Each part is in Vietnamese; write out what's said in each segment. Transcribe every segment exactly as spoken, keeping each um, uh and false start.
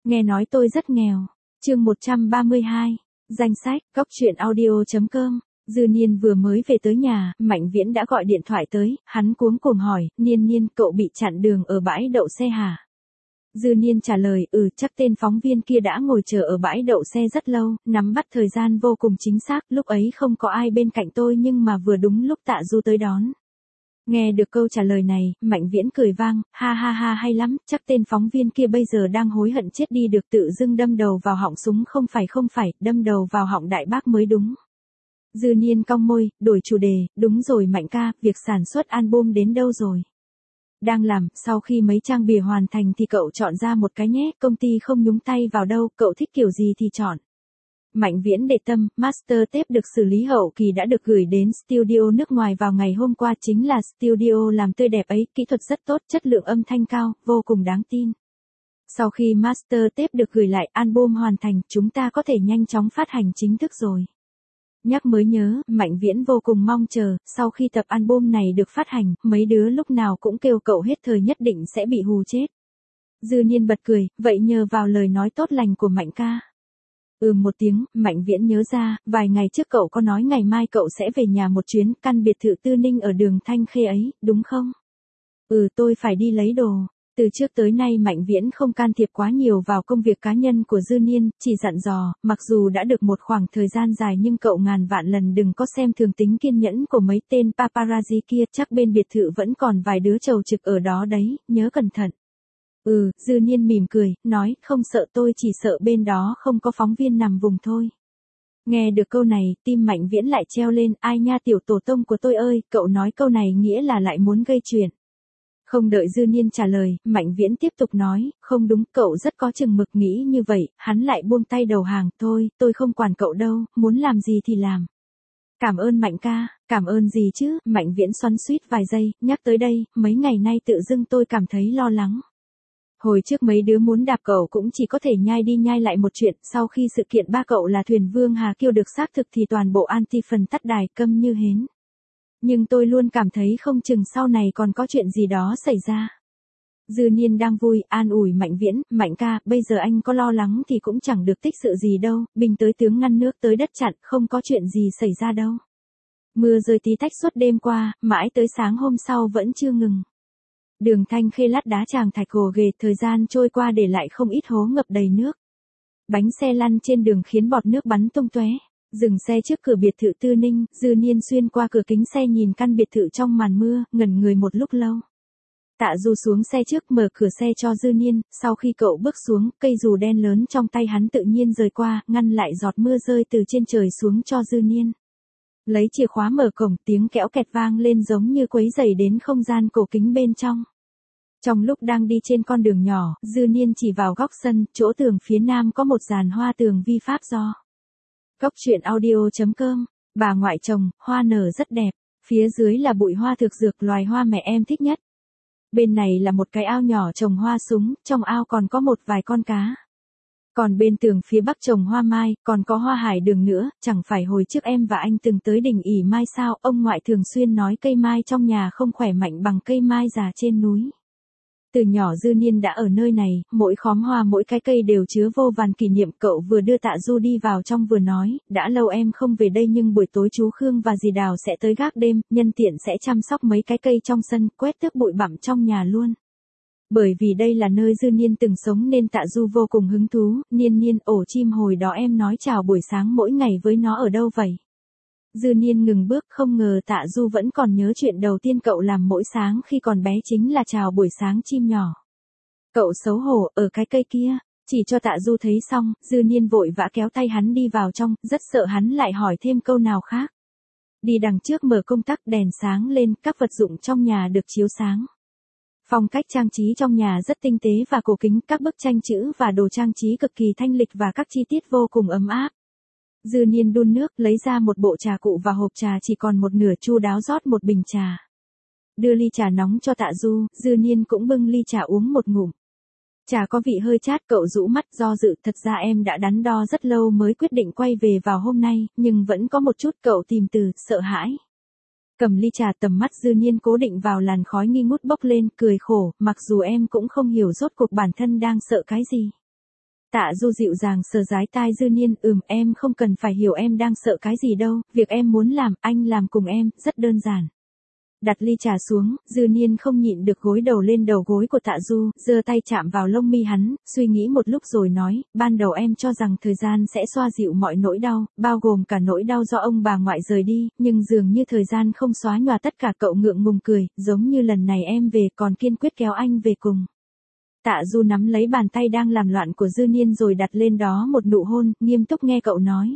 Nghe nói tôi rất nghèo. Chương một trăm ba mươi hai. Danh sách, cóc truyện audio chấm com. Dư Niên vừa mới về tới nhà, Mạnh Viễn đã gọi điện thoại tới, hắn cuống cuồng hỏi, Niên Niên, cậu bị chặn đường ở bãi đậu xe hả? Dư Niên trả lời, ừ, chắc tên phóng viên kia đã ngồi chờ ở bãi đậu xe rất lâu, nắm bắt thời gian vô cùng chính xác, lúc ấy không có ai bên cạnh tôi nhưng mà vừa đúng lúc Tạ Du tới đón. Nghe được câu trả lời này, Mạnh Viễn cười vang, ha ha ha hay lắm, chắc tên phóng viên kia bây giờ đang hối hận chết đi được, tự dưng đâm đầu vào họng súng, không phải không phải, đâm đầu vào họng đại bác mới đúng. Dư Niên cong môi, đổi chủ đề, đúng rồi Mạnh ca, việc sản xuất album đến đâu rồi? Đang làm, sau khi mấy trang bìa hoàn thành thì cậu chọn ra một cái nhé, công ty không nhúng tay vào đâu, cậu thích kiểu gì thì chọn. Mạnh Viễn để tâm, master tape được xử lý hậu kỳ đã được gửi đến studio nước ngoài vào ngày hôm qua, chính là studio làm tươi đẹp ấy, kỹ thuật rất tốt, chất lượng âm thanh cao, vô cùng đáng tin. Sau khi master tape được gửi lại, album hoàn thành, chúng ta có thể nhanh chóng phát hành chính thức rồi. Nhắc mới nhớ, Mạnh Viễn vô cùng mong chờ, sau khi tập album này được phát hành, mấy đứa lúc nào cũng kêu cậu hết thời nhất định sẽ bị hù chết. Dư Niên bật cười, vậy nhờ vào lời nói tốt lành của Mạnh ca. Ừ một tiếng, Mạnh Viễn nhớ ra, vài ngày trước cậu có nói ngày mai cậu sẽ về nhà một chuyến, căn biệt thự Tư Ninh ở đường Thanh Khê ấy, đúng không? Ừ, tôi phải đi lấy đồ. Từ trước tới nay Mạnh Viễn không can thiệp quá nhiều vào công việc cá nhân của Dư Niên, chỉ dặn dò, mặc dù đã được một khoảng thời gian dài nhưng cậu ngàn vạn lần đừng có xem thường tính kiên nhẫn của mấy tên paparazzi kia, chắc bên biệt thự vẫn còn vài đứa trầu trực ở đó đấy, nhớ cẩn thận. Ừ, Dư Niên mỉm cười, nói, không sợ, tôi chỉ sợ bên đó không có phóng viên nằm vùng thôi. Nghe được câu này, tim Mạnh Viễn lại treo lên, ai nha tiểu tổ tông của tôi ơi, cậu nói câu này nghĩa là lại muốn gây chuyện. Không đợi Dư Niên trả lời, Mạnh Viễn tiếp tục nói, không đúng, cậu rất có chừng mực nghĩ như vậy, hắn lại buông tay đầu hàng, thôi, tôi không quản cậu đâu, muốn làm gì thì làm. Cảm ơn Mạnh ca, cảm ơn gì chứ, Mạnh Viễn xoắn xuýt vài giây, nhắc tới đây, mấy ngày nay tự dưng tôi cảm thấy lo lắng. Hồi trước mấy đứa muốn đạp cậu cũng chỉ có thể nhai đi nhai lại một chuyện, sau khi sự kiện ba cậu là thuyền Vương Hà Kiêu được xác thực thì toàn bộ anti phần tắt đài câm như hến. Nhưng tôi luôn cảm thấy không chừng sau này còn có chuyện gì đó xảy ra. Dư Niên đang vui, an ủi Mạnh Viễn, Mạnh ca, bây giờ anh có lo lắng thì cũng chẳng được tích sự gì đâu, binh tới tướng ngăn nước tới đất chặn, không có chuyện gì xảy ra đâu. Mưa rơi tí tách suốt đêm qua, mãi tới sáng hôm sau vẫn chưa ngừng. Đường Thanh Khê lát đá tràng thạch gồ ghề, thời gian trôi qua để lại không ít hố ngập đầy nước. Bánh xe lăn trên đường khiến bọt nước bắn tung tóe. Dừng xe trước cửa biệt thự Tư Ninh, Dư Niên xuyên qua cửa kính xe nhìn căn biệt thự trong màn mưa, ngẩn người một lúc lâu. Tạ Du xuống xe trước mở cửa xe cho Dư Niên, sau khi cậu bước xuống, cây dù đen lớn trong tay hắn tự nhiên rời qua, ngăn lại giọt mưa rơi từ trên trời xuống cho Dư Niên. Lấy chìa khóa mở cổng, tiếng kẽo kẹt vang lên giống như quấy rầy đến không gian cổ kính bên trong. Trong lúc đang đi trên con đường nhỏ, Dư Niên chỉ vào góc sân, chỗ tường phía nam có một dàn hoa tường vi pháp do. Cóc truyện audio chấm com, bà ngoại trồng, hoa nở rất đẹp, phía dưới là bụi hoa thực dược loài hoa mẹ em thích nhất. Bên này là một cái ao nhỏ trồng hoa súng, trong ao còn có một vài con cá. Còn bên tường phía bắc trồng hoa mai, còn có hoa hải đường nữa, chẳng phải hồi trước em và anh từng tới đỉnh ỉ mai sao, ông ngoại thường xuyên nói cây mai trong nhà không khỏe mạnh bằng cây mai già trên núi. Từ nhỏ Dư Niên đã ở nơi này, mỗi khóm hoa mỗi cái cây đều chứa vô vàn kỷ niệm, cậu vừa đưa Tạ Du đi vào trong vừa nói, đã lâu em không về đây nhưng buổi tối chú Khương và dì Đào sẽ tới gác đêm, nhân tiện sẽ chăm sóc mấy cái cây trong sân, quét tước bụi bặm trong nhà luôn. Bởi vì đây là nơi Dư Niên từng sống nên Tạ Du vô cùng hứng thú, Niên Niên, ổ chim hồi đó em nói chào buổi sáng mỗi ngày với nó ở đâu vậy? Dư Niên ngừng bước, không ngờ Tạ Du vẫn còn nhớ chuyện đầu tiên cậu làm mỗi sáng khi còn bé chính là chào buổi sáng chim nhỏ. Cậu xấu hổ, ở cái cây kia, chỉ cho Tạ Du thấy xong, Dư Niên vội vã kéo tay hắn đi vào trong, rất sợ hắn lại hỏi thêm câu nào khác. Đi đằng trước mở công tắc, đèn sáng lên, các vật dụng trong nhà được chiếu sáng. Phong cách trang trí trong nhà rất tinh tế và cổ kính, các bức tranh chữ và đồ trang trí cực kỳ thanh lịch và các chi tiết vô cùng ấm áp. Dư Niên đun nước, lấy ra một bộ trà cụ và hộp trà chỉ còn một nửa, chu đáo rót một bình trà. Đưa ly trà nóng cho Tạ Du, Dư Niên cũng bưng ly trà uống một ngụm. Trà có vị hơi chát, cậu rũ mắt do dự, thật ra em đã đắn đo rất lâu mới quyết định quay về vào hôm nay, nhưng vẫn có một chút, cậu tìm từ, sợ hãi. Cầm ly trà, tầm mắt Dư Niên cố định vào làn khói nghi ngút bốc lên, cười khổ, mặc dù em cũng không hiểu rốt cuộc bản thân đang sợ cái gì. Tạ Du dịu dàng sờ dái tai Dư Niên, ừm em không cần phải hiểu em đang sợ cái gì đâu, việc em muốn làm, anh làm cùng em, rất đơn giản. Đặt ly trà xuống, Dư Niên không nhịn được gối đầu lên đầu gối của Tạ Du, giơ tay chạm vào lông mi hắn, suy nghĩ một lúc rồi nói, ban đầu em cho rằng thời gian sẽ xoa dịu mọi nỗi đau, bao gồm cả nỗi đau do ông bà ngoại rời đi, nhưng dường như thời gian không xóa nhòa tất cả. Cậu ngượng ngùng cười, giống như lần này em về còn kiên quyết kéo anh về cùng. Tạ Du nắm lấy bàn tay đang làm loạn của Dư Niên rồi đặt lên đó một nụ hôn, nghiêm túc nghe cậu nói.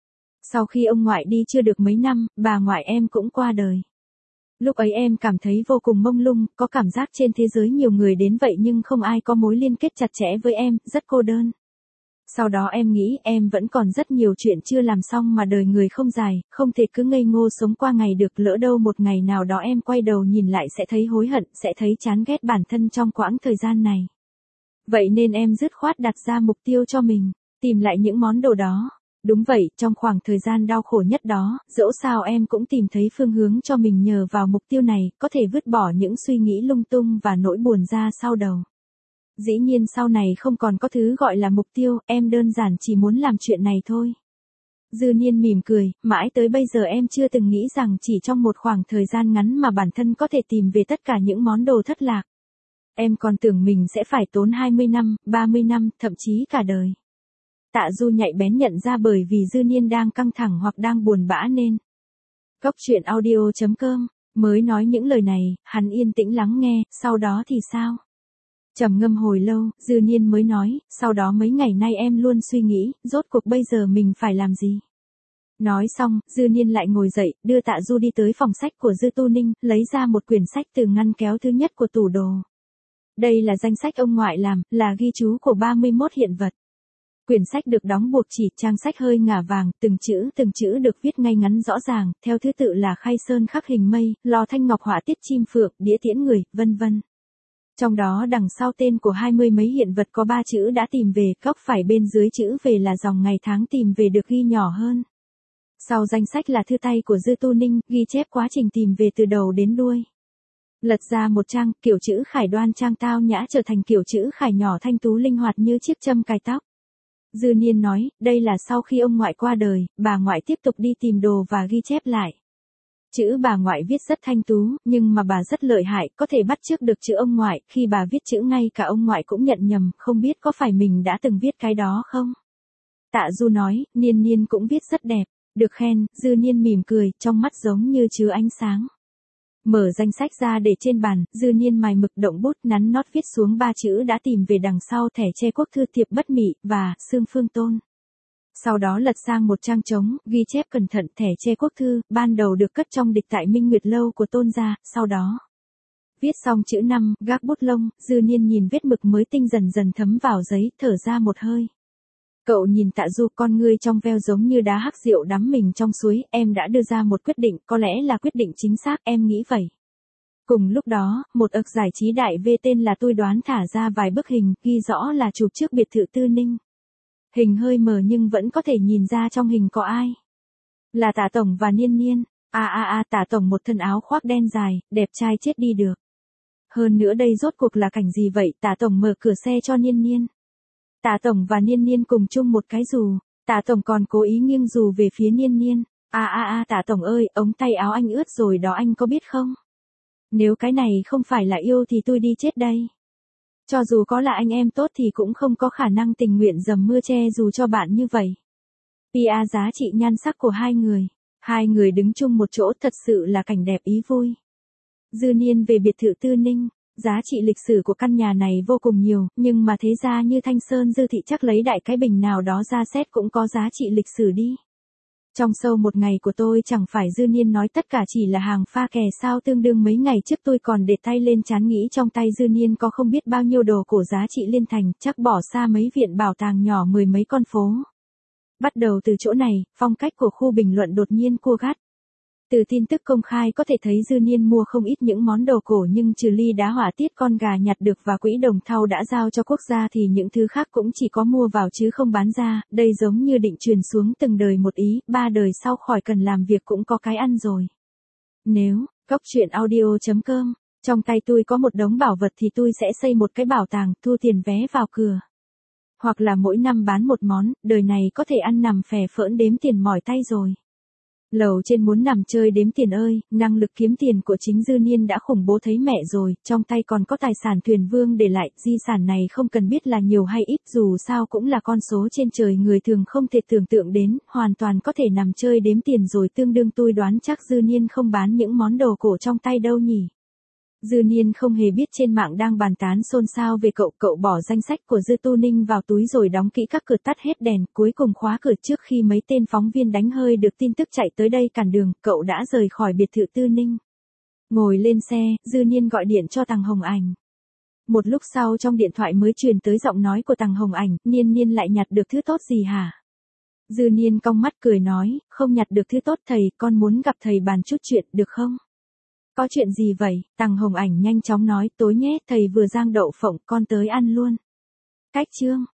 Sau khi ông ngoại đi chưa được mấy năm, bà ngoại em cũng qua đời. Lúc ấy em cảm thấy vô cùng mông lung, có cảm giác trên thế giới nhiều người đến vậy nhưng không ai có mối liên kết chặt chẽ với em, rất cô đơn. Sau đó em nghĩ em vẫn còn rất nhiều chuyện chưa làm xong mà đời người không dài, không thể cứ ngây ngô sống qua ngày được, lỡ đâu một ngày nào đó em quay đầu nhìn lại sẽ thấy hối hận, sẽ thấy chán ghét bản thân trong quãng thời gian này. Vậy nên em dứt khoát đặt ra mục tiêu cho mình, tìm lại những món đồ đó. Đúng vậy, trong khoảng thời gian đau khổ nhất đó, dẫu sao em cũng tìm thấy phương hướng cho mình nhờ vào mục tiêu này, có thể vứt bỏ những suy nghĩ lung tung và nỗi buồn ra sau đầu. Dĩ nhiên sau này không còn có thứ gọi là mục tiêu, em đơn giản chỉ muốn làm chuyện này thôi. Dư Niên mỉm cười, mãi tới bây giờ em chưa từng nghĩ rằng chỉ trong một khoảng thời gian ngắn mà bản thân có thể tìm về tất cả những món đồ thất lạc. Em còn tưởng mình sẽ phải tốn hai mươi năm, ba mươi năm, thậm chí cả đời. Tạ Du nhạy bén nhận ra bởi vì Dư Niên đang căng thẳng hoặc đang buồn bã nên. Cốc truyện audio chấm com, mới nói những lời này, hắn yên tĩnh lắng nghe, sau đó thì sao? Trầm ngâm hồi lâu, Dư Niên mới nói, sau đó mấy ngày nay em luôn suy nghĩ, rốt cuộc bây giờ mình phải làm gì? Nói xong, Dư Niên lại ngồi dậy, đưa Tạ Du đi tới phòng sách của Dư Tu Ninh, lấy ra một quyển sách từ ngăn kéo thứ nhất của tủ đồ. Đây là danh sách ông ngoại làm, là ghi chú của ba mươi mốt hiện vật. Quyển sách được đóng buộc chỉ, trang sách hơi ngả vàng, từng chữ từng chữ được viết ngay ngắn rõ ràng, theo thứ tự là khay sơn khắc hình mây, lò thanh ngọc họa tiết chim phượng, đĩa tiễn người, vân vân. Trong đó đằng sau tên của hai mươi mấy hiện vật có ba chữ đã tìm về, góc phải bên dưới chữ về là dòng ngày tháng tìm về được ghi nhỏ hơn. Sau danh sách là thư tay của Dư Tu Ninh, ghi chép quá trình tìm về từ đầu đến đuôi. Lật ra một trang, kiểu chữ khải đoan trang tao nhã trở thành kiểu chữ khải nhỏ thanh tú linh hoạt như chiếc châm cài tóc. Dư Niên nói, đây là sau khi ông ngoại qua đời, bà ngoại tiếp tục đi tìm đồ và ghi chép lại. Chữ bà ngoại viết rất thanh tú, nhưng mà bà rất lợi hại, có thể bắt chước được chữ ông ngoại, khi bà viết chữ ngay cả ông ngoại cũng nhận nhầm, không biết có phải mình đã từng viết cái đó không? Tạ Du nói, Niên Niên cũng viết rất đẹp, được khen, Dư Niên mỉm cười, trong mắt giống như chứa ánh sáng. Mở danh sách ra để trên bàn, Dư Niên mài mực động bút nắn nót viết xuống ba chữ đã tìm về đằng sau thẻ che quốc thư thiệp bất mị, và, Sương Phương Tôn. Sau đó lật sang một trang trống, ghi chép cẩn thận thẻ che quốc thư, ban đầu được cất trong địch tại Minh Nguyệt Lâu của Tôn gia, sau đó. Viết xong chữ năm, gác bút lông, Dư Niên nhìn vết mực mới tinh dần dần thấm vào giấy, thở ra một hơi. Cậu nhìn Tạ Du, con ngươi trong veo giống như đá hắc rượu đắm mình trong suối, em đã đưa ra một quyết định, có lẽ là quyết định chính xác, em nghĩ vậy. Cùng lúc đó, một ậc giải trí đại V tên là Tôi Đoán thả ra vài bức hình, ghi rõ là chụp trước biệt thự Tư Ninh. Hình hơi mờ nhưng vẫn có thể nhìn ra trong hình có ai. Là Tạ Tổng và Niên Niên. À à à, Tạ Tổng một thân áo khoác đen dài, đẹp trai chết đi được. Hơn nữa đây rốt cuộc là cảnh gì vậy? Tạ Tổng mở cửa xe cho Niên Niên. Tạ Tổng và Niên Niên cùng chung một cái dù. Tạ Tổng còn cố ý nghiêng dù về phía Niên Niên. À à à, Tạ Tổng ơi, ống tay áo anh ướt rồi đó, anh có biết không? Nếu cái này không phải là yêu thì tôi đi chết đây. Cho dù có là anh em tốt thì cũng không có khả năng tình nguyện dầm mưa che dù cho bạn như vậy. pê e giá trị nhan sắc của hai người. Hai người đứng chung một chỗ thật sự là cảnh đẹp ý vui. Dư Niên về biệt thự Tư Ninh. Giá trị lịch sử của căn nhà này vô cùng nhiều, nhưng mà thế ra như Thanh Sơn Dư Thị chắc lấy đại cái bình nào đó ra xét cũng có giá trị lịch sử đi. Trong sâu một ngày của tôi chẳng phải, Dư Niên nói, tất cả chỉ là hàng pha kè sao, tương đương mấy ngày trước tôi còn để tay lên trán nghĩ trong tay Dư Niên có không biết bao nhiêu đồ cổ giá trị liên thành, chắc bỏ xa mấy viện bảo tàng nhỏ mười mấy con phố. Bắt đầu từ chỗ này, phong cách của khu bình luận đột nhiên cua gắt. Từ tin tức công khai có thể thấy Dư Niên mua không ít những món đồ cổ, nhưng trừ ly đá họa tiết con gà nhặt được và quỹ đồng thau đã giao cho quốc gia thì những thứ khác cũng chỉ có mua vào chứ không bán ra, đây giống như định truyền xuống từng đời một ý, ba đời sau khỏi cần làm việc cũng có cái ăn rồi. Nếu, cốc truyện audio chấm com, trong tay tôi có một đống bảo vật thì tôi sẽ xây một cái bảo tàng, thu tiền vé vào cửa. Hoặc là mỗi năm bán một món, đời này có thể ăn nằm phè phỡn đếm tiền mỏi tay rồi. Lầu trên muốn nằm chơi đếm tiền ơi, năng lực kiếm tiền của chính Dư Niên đã khủng bố thấy mẹ rồi, trong tay còn có tài sản thuyền vương để lại, di sản này không cần biết là nhiều hay ít, dù sao cũng là con số trên trời người thường không thể tưởng tượng đến, hoàn toàn có thể nằm chơi đếm tiền rồi, tương đương tôi đoán chắc Dư Niên không bán những món đồ cổ trong tay đâu nhỉ. Dư Niên không hề biết trên mạng đang bàn tán xôn xao về cậu, cậu bỏ danh sách của Dư Tu Ninh vào túi rồi đóng kỹ các cửa, tắt hết đèn, cuối cùng khóa cửa trước khi mấy tên phóng viên đánh hơi được tin tức chạy tới đây cản đường, cậu đã rời khỏi biệt thự Tư Ninh. Ngồi lên xe, Dư Niên gọi điện cho Tằng Hồng Ảnh. Một lúc sau trong điện thoại mới truyền tới giọng nói của Tằng Hồng Ảnh, Niên Niên lại nhặt được thứ tốt gì hả? Dư Niên cong mắt cười nói, không nhặt được thứ tốt thầy, con muốn gặp thầy bàn chút chuyện, được không? Có chuyện gì vậy? Tằng Hồng Ảnh nhanh chóng nói, tối nhé, thầy vừa rang đậu phộng, con tới ăn luôn. Cách chương.